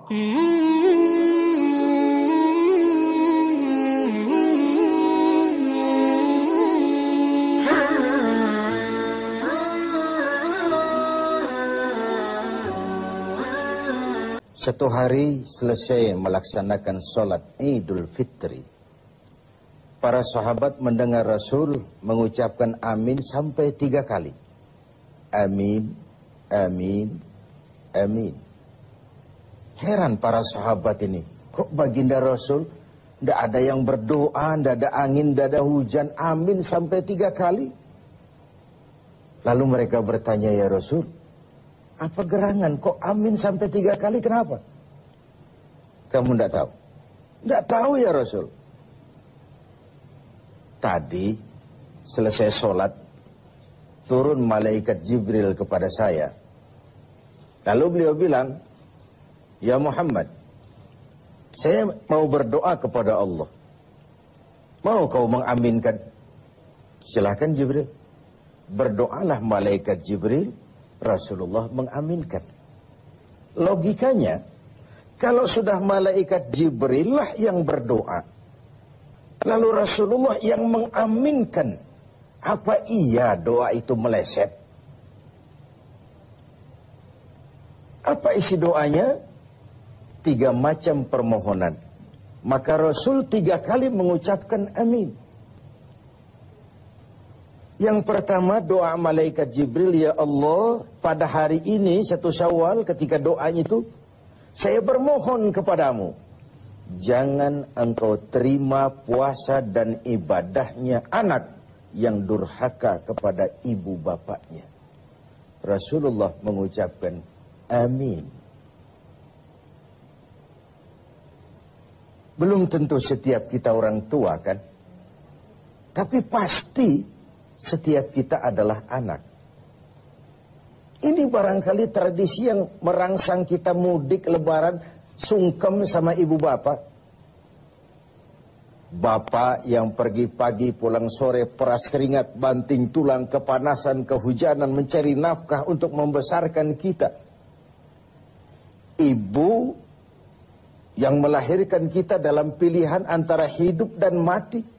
Satu hari selesai melaksanakan sholat Idul Fitri, para sahabat mendengar Rasul mengucapkan amin sampai 3 kali. Amin, amin, amin. Heran para sahabat ini, kok baginda Rasul tidak ada yang berdoa, tidak ada angin, tidak ada hujan, amin sampai 3 kali. Lalu mereka bertanya, ya Rasul, apa gerangan kok amin sampai 3 kali, kenapa? Kamu tidak tahu? Tidak tahu ya Rasul. Tadi selesai sholat, turun malaikat Jibril kepada saya. Lalu beliau bilang, ya Muhammad, saya mau berdoa kepada Allah. Mau kau mengaminkan? Silahkan Jibril. Berdoalah malaikat Jibril, Rasulullah mengaminkan. Logikanya, kalau sudah malaikat Jibril lah yang berdoa, lalu Rasulullah yang mengaminkan, apa iya doa itu meleset? Apa isi doanya? 3 macam permohonan. Maka Rasul 3 kali mengucapkan amin. Yang pertama doa malaikat Jibril, ya Allah, pada hari ini 1 Syawal ketika doanya itu, saya bermohon kepadamu, jangan engkau terima puasa dan ibadahnya anak yang durhaka kepada ibu bapaknya. Rasulullah mengucapkan amin. Belum tentu setiap kita orang tua kan, tapi pasti setiap kita adalah anak. Ini barangkali tradisi yang merangsang kita mudik lebaran, sungkem sama ibu bapak. Bapak yang pergi pagi pulang sore, peras keringat, banting tulang, kepanasan, kehujanan, mencari nafkah untuk membesarkan kita. Ibu yang melahirkan kita dalam pilihan antara hidup dan mati.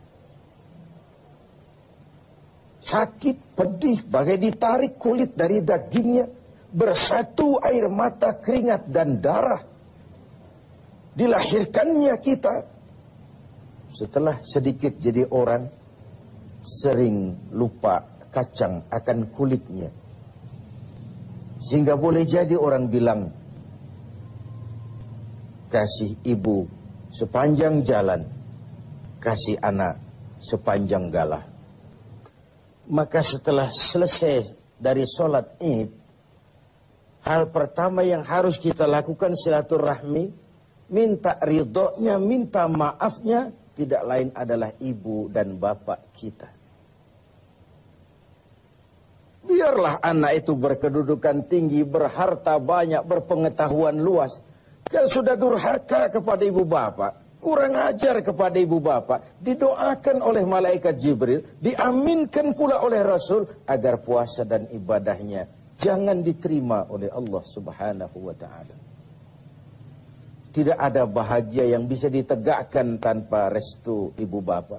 Sakit, pedih, bagai ditarik kulit dari dagingnya, bersatu air mata, keringat, dan darah. Dilahirkannya kita. Setelah sedikit jadi orang, sering lupa kacang akan kulitnya. Sehingga boleh jadi orang bilang, kasih ibu sepanjang jalan, kasih anak sepanjang galah. Maka setelah selesai dari sholat Id, hal pertama yang harus kita lakukan silaturahmi, minta ridhonya, minta maafnya, tidak lain adalah ibu dan bapak kita. Biarlah anak itu berkedudukan tinggi, berharta banyak, berpengetahuan luas. Kalau sudah durhaka kepada ibu bapak, kurang ajar kepada ibu bapak, didoakan oleh malaikat Jibril, diaminkan pula oleh Rasul, agar puasa dan ibadahnya jangan diterima oleh Allah Subhanahu wa ta'ala. Tidak ada bahagia yang bisa ditegakkan tanpa restu ibu bapak.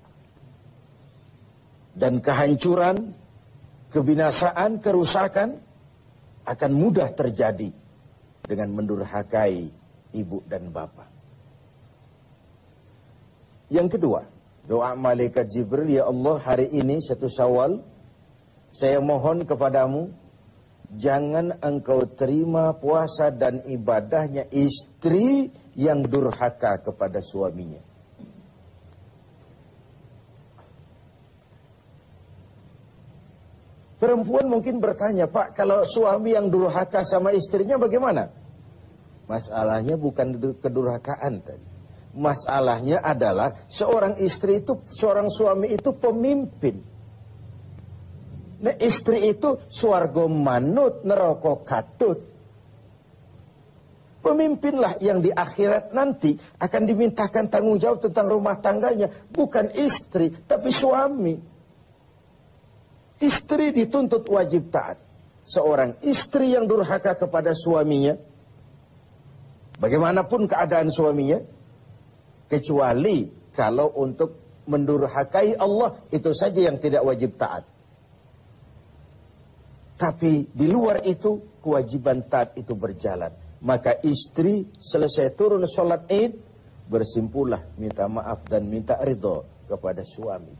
Dan kehancuran, kebinasaan, kerusakan akan mudah terjadi dengan mendurhakai ibu dan bapak. Yang kedua, doa malaikat Jibril, ya Allah, hari ini 1 Syawal, saya mohon kepadamu, jangan engkau terima puasa dan ibadahnya istri yang durhaka kepada suaminya. Perempuan mungkin bertanya, Pak, kalau suami yang durhaka sama istrinya bagaimana? Masalahnya bukan kedurhakaan tadi. Masalahnya adalah seorang istri itu, seorang suami itu pemimpin. Nah, istri itu swarga manut, neraka katut. Pemimpinlah yang di akhirat nanti akan dimintakan tanggung jawab tentang rumah tangganya. Bukan istri, tapi suami. Istri dituntut wajib taat. Seorang istri yang durhaka kepada suaminya, bagaimanapun keadaan suaminya, kecuali kalau untuk mendurhakai Allah, itu saja yang tidak wajib taat. Tapi di luar itu, kewajiban taat itu berjalan. Maka istri selesai turun sholat Id, bersimpulah minta maaf dan minta ridho kepada suami.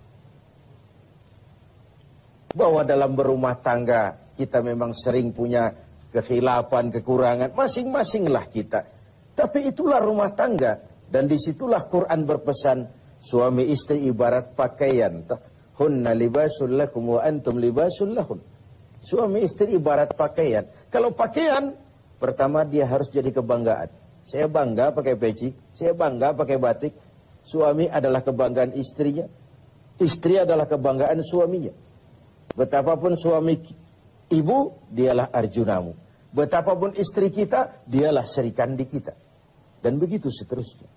Bahwa dalam berumah tangga, kita memang sering punya kekhilafan, kekurangan, masing-masinglah kita. Tapi itulah rumah tangga. Dan disitulah Quran berpesan, suami istri ibarat pakaian. Hunna libasul lakum wa antum libasul lahun. Suami istri ibarat pakaian. Kalau pakaian, pertama dia harus jadi kebanggaan. Saya bangga pakai peci, saya bangga pakai batik. Suami adalah kebanggaan istrinya. Istri adalah kebanggaan suaminya. Betapapun suami ibu, dialah arjunamu. Betapapun istri kita, dialah serikandi kita. Dan begitu seterusnya.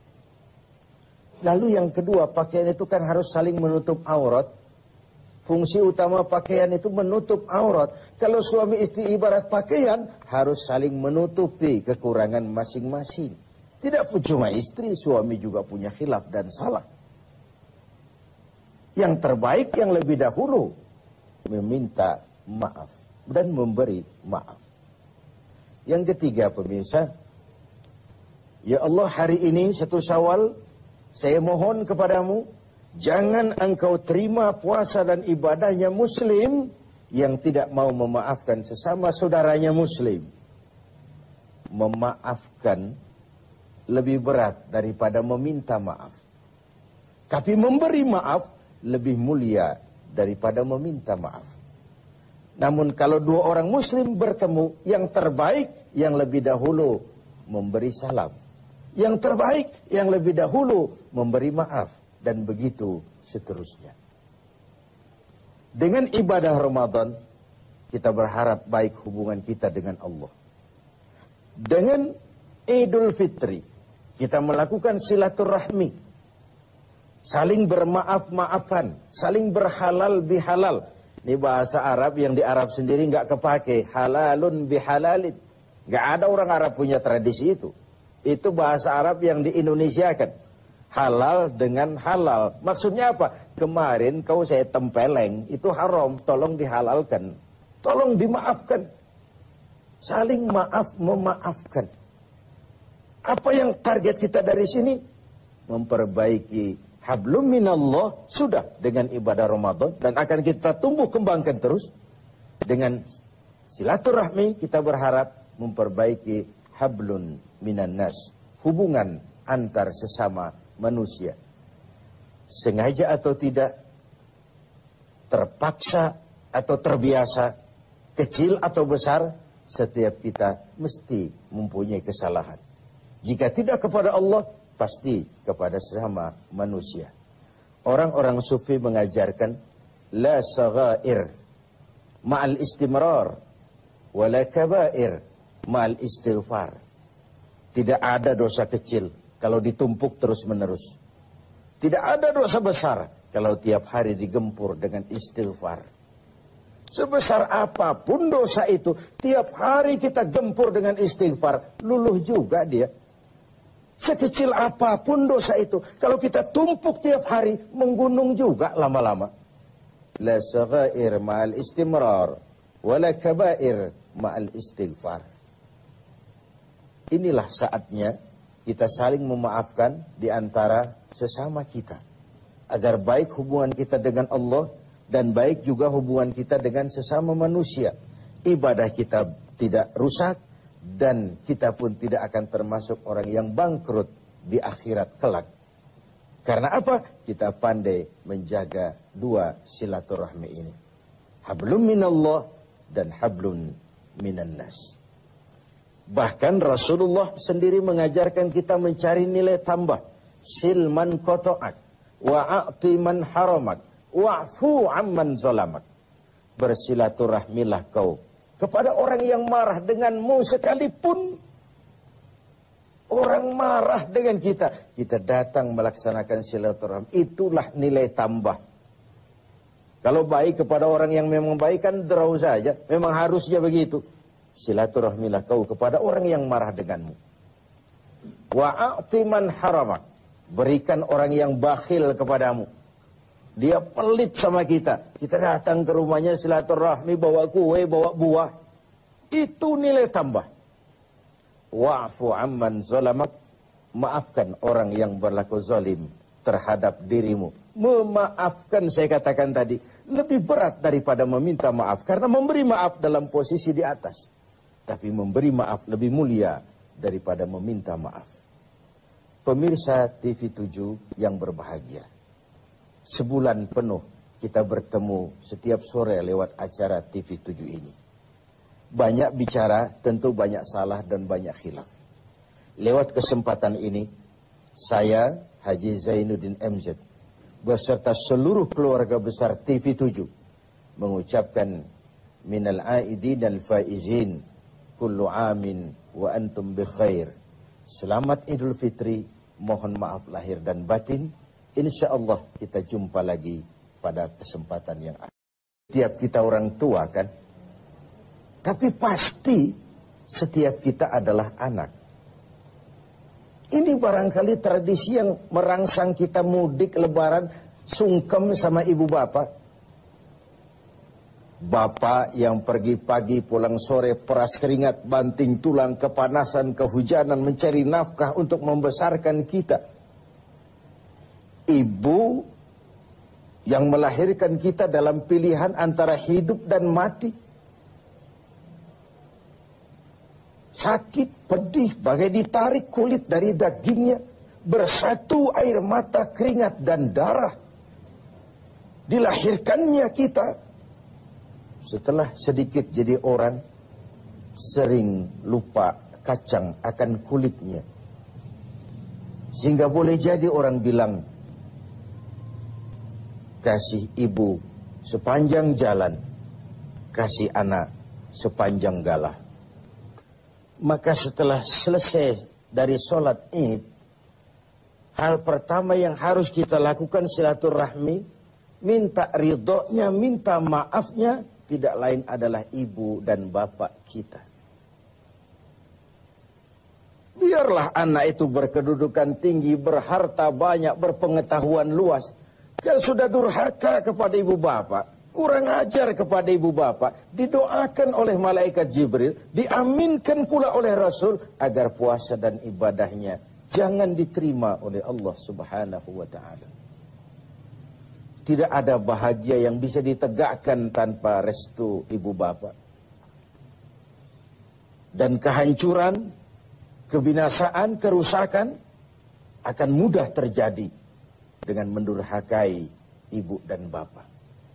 Lalu yang kedua, pakaian itu kan harus saling menutup aurat. Fungsi utama pakaian itu menutup aurat. Kalau suami istri ibarat pakaian, harus saling menutupi kekurangan masing-masing. Tidak cuma istri, suami juga punya khilaf dan salah. Yang terbaik, yang lebih dahulu, meminta maaf dan memberi maaf. Yang ketiga, pemirsa, ya Allah, hari ini 1 Syawal, saya mohon kepadamu, jangan engkau terima puasa dan ibadahnya muslim yang tidak mau memaafkan sesama saudaranya muslim. Memaafkan lebih berat daripada meminta maaf. Tapi memberi maaf lebih mulia daripada meminta maaf. Namun kalau dua orang muslim bertemu, yang terbaik yang lebih dahulu memberi salam. Yang terbaik yang lebih dahulu memberi maaf. Dan begitu seterusnya. Dengan ibadah Ramadan, kita berharap baik hubungan kita dengan Allah. Dengan Idul Fitri, kita melakukan silaturahmi. Saling bermaaf-maafan, saling berhalal bihalal. Ini bahasa Arab yang di Arab sendiri nggak kepake. Halalun bihalalin. Nggak ada orang Arab punya tradisi itu. Itu bahasa Arab yang di-Indonesiakan. Halal dengan halal. Maksudnya apa? Kemarin kau saya tempeleng, itu haram. Tolong dihalalkan. Tolong dimaafkan. Saling maaf memaafkan. Apa yang target kita dari sini? Memperbaiki hablum minallah, sudah dengan ibadah Ramadan, dan akan kita tumbuh kembangkan terus. Dengan silaturahmi kita berharap memperbaiki hablun minan nas, hubungan antar sesama manusia. Sengaja atau tidak, terpaksa atau terbiasa, kecil atau besar, setiap kita mesti mempunyai kesalahan. Jika tidak kepada Allah, pasti kepada sesama manusia. Orang-orang sufi mengajarkan la saghair ma'al istimrar wala kabair ma'al istighfar. Tidak ada dosa kecil kalau ditumpuk terus-menerus. Tidak ada dosa besar kalau tiap hari digempur dengan istighfar. Sebesar apapun dosa itu, tiap hari kita gempur dengan istighfar, luluh juga dia. Sekecil apapun dosa itu, kalau kita tumpuk tiap hari, menggunung juga lama-lama. La saghair ma'al istimrar, wala kabair ma'al istighfar. Inilah saatnya kita saling memaafkan di antara sesama kita. Agar baik hubungan kita dengan Allah, dan baik juga hubungan kita dengan sesama manusia. Ibadah kita tidak rusak, dan kita pun tidak akan termasuk orang yang bangkrut di akhirat kelak. Karena apa? Kita pandai menjaga dua silaturahmi ini. Hablum minallah dan hablun minan nas. Bahkan Rasulullah sendiri mengajarkan kita mencari nilai tambah. Silman koto'ak, wa'a'ti man haramak, wa'fu amman zolamak. Bersilaturahmilah kau kepada orang yang marah denganmu sekalipun. Orang marah dengan kita, kita datang melaksanakan silaturahmi. Itulah nilai tambah. Kalau baik kepada orang yang memang baik kan draw saja, memang harusnya begitu. Silaturahmilah kau kepada orang yang marah denganmu. Wa'ati man haramak. Berikan orang yang bakhil kepadamu. Dia pelit sama kita. Kita datang ke rumahnya silaturahmi, bawa kue, bawa buah. Itu nilai tambah. Wa'fu amman zalamak. Maafkan orang yang berlaku zalim terhadap dirimu. Memaafkan, saya katakan tadi, lebih berat daripada meminta maaf. Karena memberi maaf dalam posisi di atas. Tapi memberi maaf lebih mulia daripada meminta maaf. Pemirsa TV7 yang berbahagia, sebulan penuh kita bertemu setiap sore lewat acara TV7 ini. Banyak bicara, tentu banyak salah dan banyak khilaf. Lewat kesempatan ini, saya Haji Zainuddin MZ beserta seluruh keluarga besar TV7 mengucapkan minal aidin al faizin kullu amin wa antum bi khair. Selamat Idul Fitri, mohon maaf lahir dan batin. Insya Allah kita jumpa lagi pada kesempatan yang akan. Setiap kita orang tua kan, tapi pasti setiap kita adalah anak. Ini barangkali tradisi yang merangsang kita mudik lebaran, sungkem sama ibu bapak. Bapak yang pergi pagi pulang sore, peras keringat, banting tulang, kepanasan, kehujanan, mencari nafkah untuk membesarkan kita. Ibu yang melahirkan kita dalam pilihan antara hidup dan mati. Sakit, pedih, bagai ditarik kulit dari dagingnya. Bersatu air mata, keringat, dan darah. Dilahirkannya kita. Setelah sedikit jadi orang, sering lupa kacang akan kulitnya. Sehingga boleh jadi orang bilang, kasih ibu sepanjang jalan, kasih anak sepanjang galah. Maka setelah selesai dari sholat Id, hal pertama yang harus kita lakukan silaturahmi, minta ridhonya, minta maafnya, tidak lain adalah ibu dan bapak kita. Biarlah anak itu berkedudukan tinggi, berharta banyak, berpengetahuan luas. Kalau sudah durhaka kepada ibu bapak, kurang ajar kepada ibu bapak, didoakan oleh malaikat Jibril, diaminkan pula oleh Rasul, agar puasa dan ibadahnya jangan diterima oleh Allah Subhanahu wa ta'ala. Tidak ada bahagia yang bisa ditegakkan tanpa restu ibu bapak. Dan kehancuran, kebinasaan, kerusakan akan mudah terjadi dengan mendurhakai ibu dan bapak.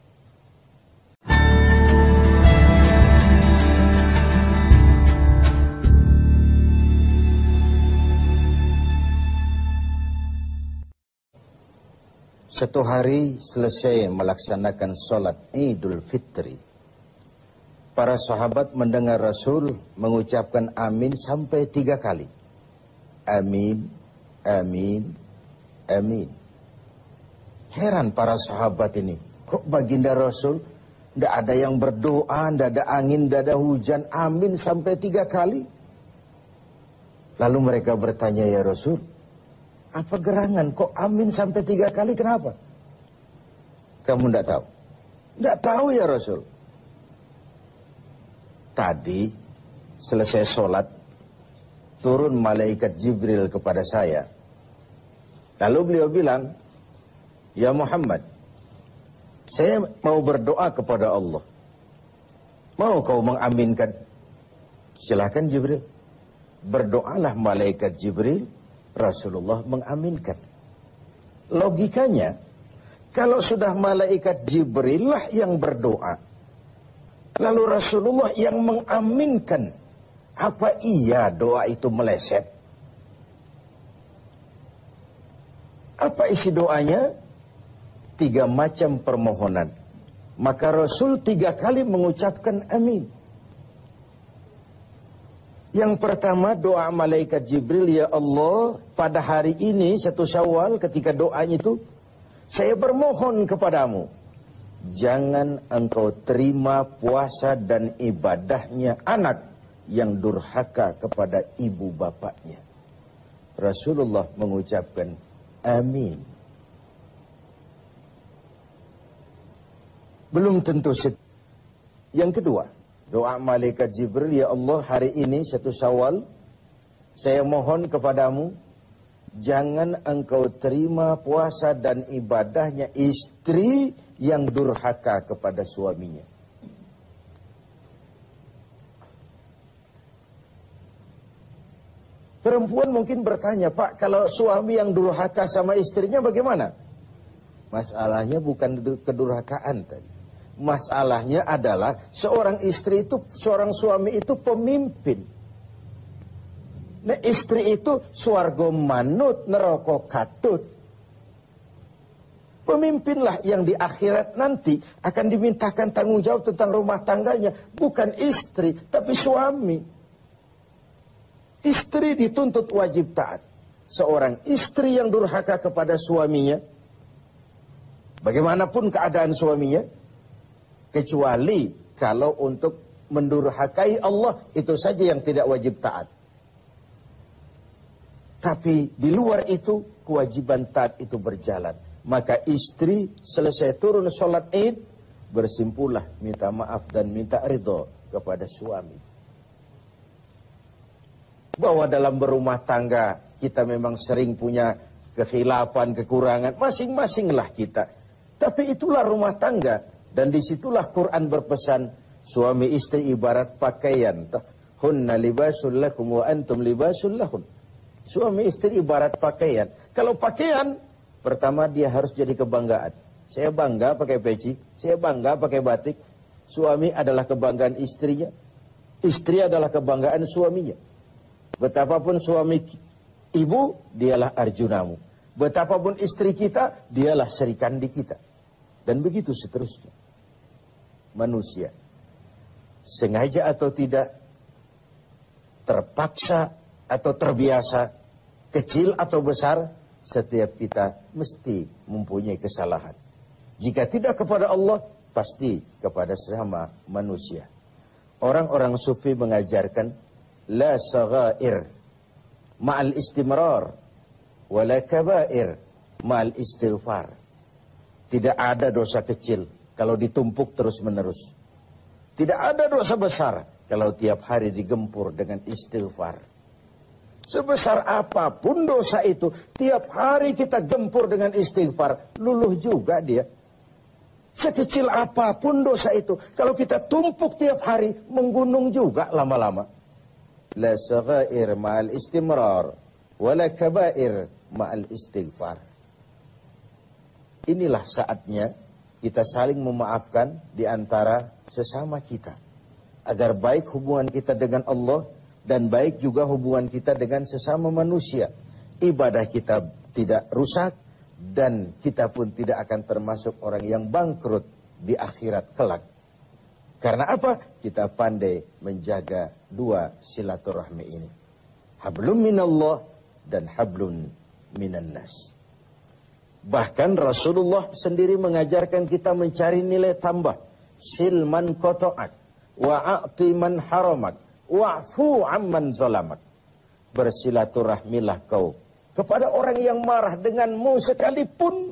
Satu hari selesai melaksanakan sholat Idul Fitri, para sahabat mendengar Rasul mengucapkan amin sampai 3 kali. Amin, amin, amin. Heran para sahabat ini, kok baginda Rasul tidak ada yang berdoa, tidak ada angin, tidak ada hujan, amin sampai 3 kali. Lalu mereka bertanya, ya Rasul, apa gerangan kok amin sampai 3 kali, kenapa? Kamu tidak tahu? Tidak tahu ya Rasul. Tadi selesai sholat, turun malaikat Jibril kepada saya. Lalu beliau bilang, ya Muhammad, saya mau berdoa kepada Allah. Mau kau mengaminkan? Silahkan Jibril. Berdoalah malaikat Jibril. Rasulullah mengaminkan. Logikanya, kalau sudah malaikat Jibril lah yang berdoa, lalu Rasulullah yang mengaminkan, apa iya doa itu meleset? Apa isi doanya? 3 macam permohonan. Maka Rasul 3 kali mengucapkan amin. Yang pertama doa malaikat Jibril, ya Allah, pada hari ini 1 Syawal ketika doanya itu, saya bermohon kepadamu, jangan engkau terima puasa dan ibadahnya anak yang durhaka kepada ibu bapaknya. Rasulullah mengucapkan amin. Belum tentu Yang kedua, doa malaikat Jibril, ya Allah, hari ini 1 Syawal, saya mohon kepadamu, jangan engkau terima puasa dan ibadahnya istri yang durhaka kepada suaminya. Perempuan mungkin bertanya, Pak, kalau suami yang durhaka sama istrinya bagaimana? Masalahnya bukan kedurhakaan tadi. Masalahnya adalah seorang suami itu pemimpin. Nah, istri itu swarga manut neraka katut. Pemimpinlah yang di akhirat nanti akan dimintakan tanggung jawab tentang rumah tangganya, bukan istri tapi suami. Istri dituntut wajib taat. Seorang istri yang durhaka kepada suaminya, bagaimanapun keadaan suaminya, kecuali kalau untuk mendurhakai Allah, itu saja yang tidak wajib taat. Tapi di luar itu, kewajiban taat itu berjalan. Maka istri selesai turun sholat id, bersimpulah minta maaf dan minta ridho kepada suami. Bahwa dalam berumah tangga, kita memang sering punya kekhilafan, kekurangan, masing-masinglah kita. Tapi itulah rumah tangga. Dan disitulah Quran berpesan, suami istri ibarat pakaian. Hunna libasul lakum wa antum libasul lahun. Suami istri ibarat pakaian. Kalau pakaian, pertama dia harus jadi kebanggaan. Saya bangga pakai peci, saya bangga pakai batik. Suami adalah kebanggaan istrinya. Istri adalah kebanggaan suaminya. Betapapun suami ibu, dialah arjunamu. Betapapun istri kita, dialah serikandi kita. Dan begitu seterusnya. Manusia, sengaja atau tidak, terpaksa atau terbiasa, kecil atau besar, setiap kita mesti mempunyai kesalahan. Jika tidak kepada Allah, pasti kepada sesama manusia. Orang-orang sufi mengajarkan, la saghair ma'al istimrar, wala kabair ma'al istighfar. Tidak ada dosa kecil kalau ditumpuk terus-menerus. Tidak ada dosa besar kalau tiap hari digempur dengan istighfar. Sebesar apapun dosa itu, tiap hari kita gempur dengan istighfar, luluh juga dia. Sekecil apapun dosa itu, kalau kita tumpuk tiap hari, menggunung juga lama-lama. La saghair ma'al istimrar, wala kabair ma'al istighfar. Inilah saatnya kita saling memaafkan di antara sesama kita. Agar baik hubungan kita dengan Allah dan baik juga hubungan kita dengan sesama manusia. Ibadah kita tidak rusak dan kita pun tidak akan termasuk orang yang bangkrut di akhirat kelak. Karena apa? Kita pandai menjaga dua silaturahmi ini. Hablum minallah dan hablun minan nas. Bahkan Rasulullah sendiri mengajarkan kita mencari nilai tambah. Silman koto'ak, wa'a'ti man haramak, wa'fu amman zolamak. Bersilaturahmilah kau kepada orang yang marah denganmu sekalipun.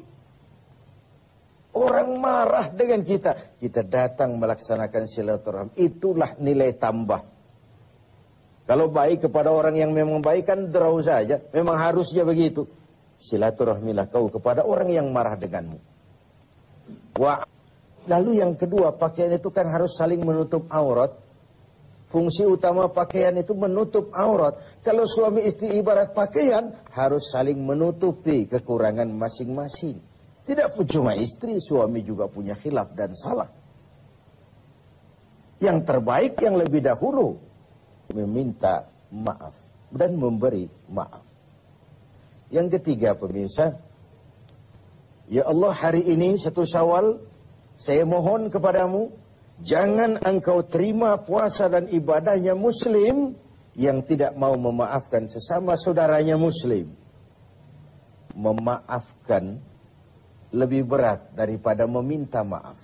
Orang marah dengan kita, kita datang melaksanakan silaturahmi. Itulah nilai tambah. Kalau baik kepada orang yang memang baik kan draw saja, memang harusnya begitu. Silaturahmilah kau kepada orang yang marah denganmu. Lalu yang kedua, pakaian itu kan harus saling menutup aurat. Fungsi utama pakaian itu menutup aurat. Kalau suami istri ibarat pakaian, harus saling menutupi kekurangan masing-masing. Tidak cuma istri, suami juga punya khilaf dan salah. Yang terbaik yang lebih dahulu, meminta maaf dan memberi maaf. Yang ketiga pemirsa, ya Allah, hari ini 1 Syawal, saya mohon kepadamu, jangan engkau terima puasa dan ibadahnya muslim yang tidak mau memaafkan sesama saudaranya muslim. Memaafkan lebih berat daripada meminta maaf.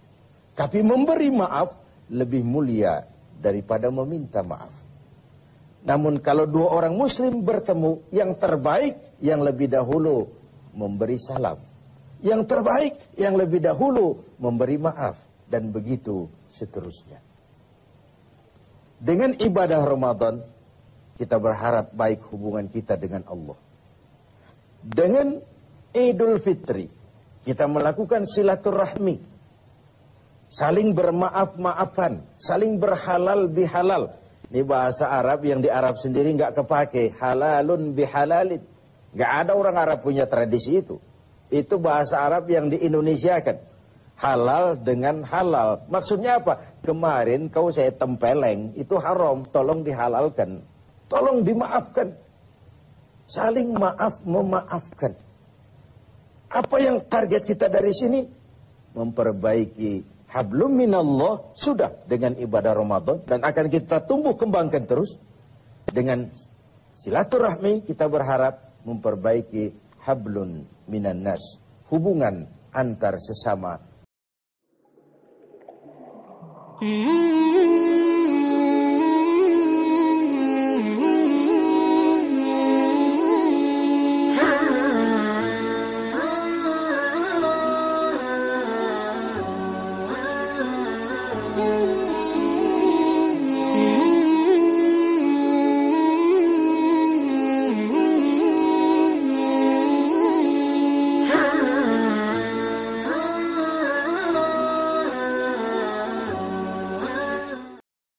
Tapi memberi maaf lebih mulia daripada meminta maaf. Namun kalau dua orang muslim bertemu, yang terbaik yang lebih dahulu memberi salam. Yang terbaik yang lebih dahulu memberi maaf. Dan begitu seterusnya. Dengan ibadah Ramadan, kita berharap baik hubungan kita dengan Allah. Dengan Idul Fitri, kita melakukan silaturahmi. Saling bermaaf-maafan, saling berhalal bihalal. Ini bahasa Arab yang di Arab sendiri nggak kepake. Halalun bihalalin. Nggak ada orang Arab punya tradisi itu. Itu bahasa Arab yang di-Indonesiakan. Halal dengan halal. Maksudnya apa? Kemarin kau saya tempeleng, itu haram. Tolong dihalalkan. Tolong dimaafkan. Saling maaf memaafkan. Apa yang target kita dari sini? Memperbaiki hablum minallah sudah dengan ibadah Ramadan. Dan akan kita tumbuh kembangkan terus. Dengan silaturahmi kita berharap memperbaiki hablun minan nas. Hubungan antar sesama.